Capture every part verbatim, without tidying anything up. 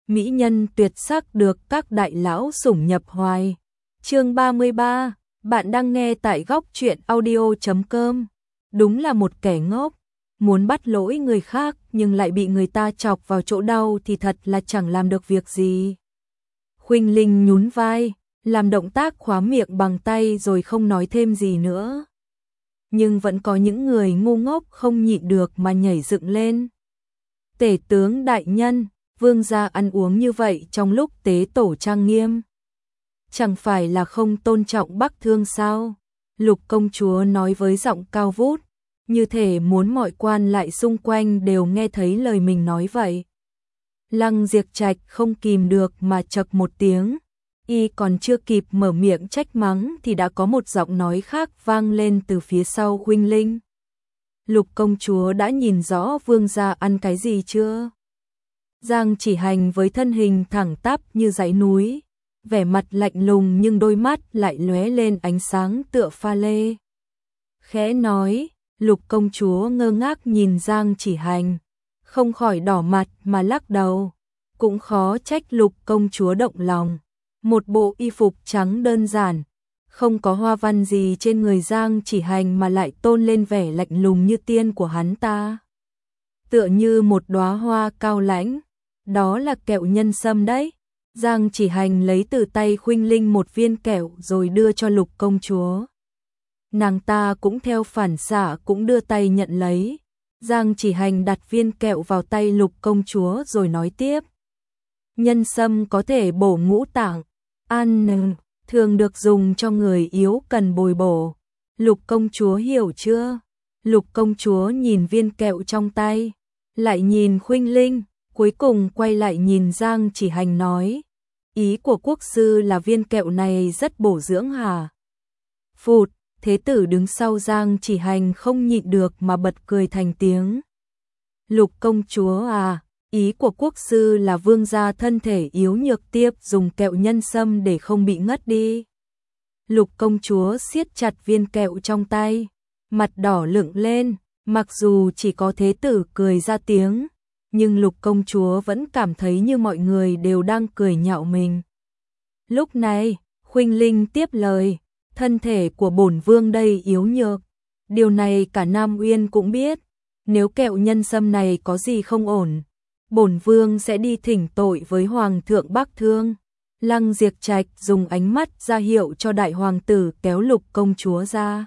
mỹ nhân tuyệt sắc được các đại lão sủng nhập hoài. Chương ba mươi ba, bạn đang nghe tại góc truyện audio chấm com. Đúng là một kẻ ngốc, muốn bắt lỗi người khác nhưng lại bị người ta chọc vào chỗ đau thì thật là chẳng làm được việc gì. Khuynh Linh nhún vai, làm động tác khóa miệng bằng tay rồi không nói thêm gì nữa. Nhưng vẫn có những người ngu ngốc không nhịn được mà nhảy dựng lên. Tể tướng đại nhân, vương gia ăn uống như vậy trong lúc tế tổ trang nghiêm, chẳng phải là không tôn trọng Bắc Thương sao? Lục công chúa nói với giọng cao vút, như thể muốn mọi quan lại xung quanh đều nghe thấy lời mình nói vậy. Lăng Diệp Trạch không kìm được mà chậc một tiếng, y còn chưa kịp mở miệng trách mắng thì đã có một giọng nói khác vang lên từ phía sau Khuynh Linh. Lục công chúa đã nhìn rõ vương gia ăn cái gì chưa? Giang Chỉ Hành với thân hình thẳng tắp như dãy núi, vẻ mặt lạnh lùng nhưng đôi mắt lại lóe lên ánh sáng tựa pha lê. Khẽ nói, Lục công chúa ngơ ngác nhìn Giang Chỉ Hành, không khỏi đỏ mặt mà lắc đầu. Cũng khó trách Lục công chúa động lòng. Một bộ y phục trắng đơn giản, không có hoa văn gì trên người Giang Chỉ Hành mà lại tôn lên vẻ lạnh lùng như tiên của hắn ta. Tựa như một đóa hoa cao lãnh, đó là kẹo nhân sâm đấy. Giang Chỉ Hành lấy từ tay Khuynh Linh một viên kẹo rồi đưa cho Lục công chúa. Nàng ta cũng theo phản xạ cũng đưa tay nhận lấy. Giang Chỉ Hành đặt viên kẹo vào tay Lục công chúa rồi nói tiếp. Nhân sâm có thể bổ ngũ tạng, ăn thường được dùng cho người yếu cần bồi bổ. Lục công chúa hiểu chưa? Lục công chúa nhìn viên kẹo trong tay, lại nhìn Khuynh Linh, cuối cùng quay lại nhìn Giang Chỉ Hành nói. Ý của quốc sư là viên kẹo này rất bổ dưỡng hả? Phụt, thế tử đứng sau Giang Chỉ Hành không nhịn được mà bật cười thành tiếng. Lục công chúa à, ý của quốc sư là vương gia thân thể yếu nhược tiếp dùng kẹo nhân sâm để không bị ngất đi. Lục công chúa siết chặt viên kẹo trong tay, mặt đỏ lựng lên, mặc dù chỉ có thế tử cười ra tiếng, nhưng Lục công chúa vẫn cảm thấy như mọi người đều đang cười nhạo mình. Lúc này, Khuynh Linh tiếp lời, thân thể của bổn vương đây yếu nhược, điều này cả Nam Uyên cũng biết, nếu kẹo nhân sâm này có gì không ổn, bổn vương sẽ đi thỉnh tội với hoàng thượng Bắc Thương. Lăng Diệp Trạch dùng ánh mắt ra hiệu cho đại hoàng tử kéo Lục công chúa ra.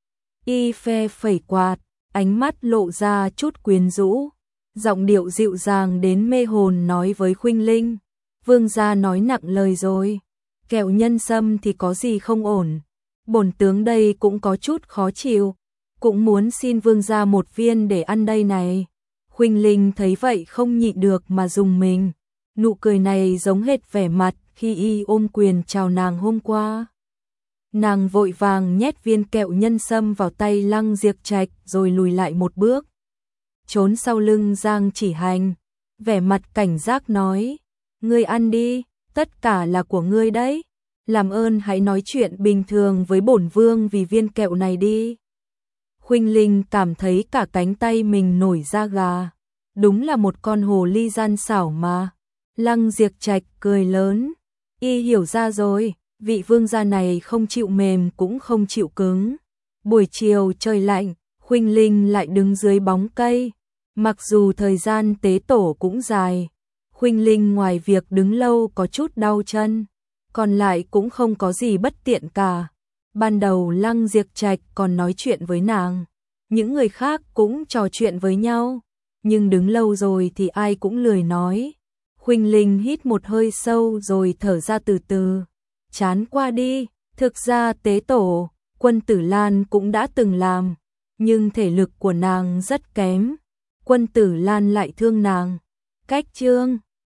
Y phe phẩy quạt, ánh mắt lộ ra chút quyến rũ, giọng điệu dịu dàng đến mê hồn nói với Khuynh Linh. Vương gia nói nặng lời rồi, kẹo nhân sâm thì có gì không ổn. Bổn tướng đây cũng có chút khó chịu, cũng muốn xin vương gia một viên để ăn đây này. Khuynh Linh thấy vậy không nhịn được mà rùng mình, nụ cười này giống hệt vẻ mặt khi y ôm quyền chào nàng hôm qua. Nàng vội vàng nhét viên kẹo nhân sâm vào tay Lăng Diệp Trạch rồi lùi lại một bước, trốn sau lưng Giang Chỉ Hành, vẻ mặt cảnh giác nói, ngươi ăn đi, tất cả là của ngươi đấy, làm ơn hãy nói chuyện bình thường với bổn vương vì viên kẹo này đi. Khuynh Linh cảm thấy cả cánh tay mình nổi da gà, đúng là một con hồ ly gian xảo mà. Lăng Diệp Trạch cười lớn, y hiểu ra rồi, vị vương gia này không chịu mềm cũng không chịu cứng. Buổi chiều trời lạnh, Khuynh Linh lại đứng dưới bóng cây, mặc dù thời gian tế tổ cũng dài, Khuynh Linh ngoài việc đứng lâu có chút đau chân, còn lại cũng không có gì bất tiện cả. Ban đầu Lăng Diệp Trạch còn nói chuyện với nàng, những người khác cũng trò chuyện với nhau, nhưng đứng lâu rồi thì ai cũng lười nói. Khuynh Linh hít một hơi sâu rồi thở ra từ từ, chán qua đi. Thực ra tế tổ, Quân Tử Lan cũng đã từng làm, nhưng thể lực của nàng rất kém, Quân Tử Lan lại thương nàng. Cách chương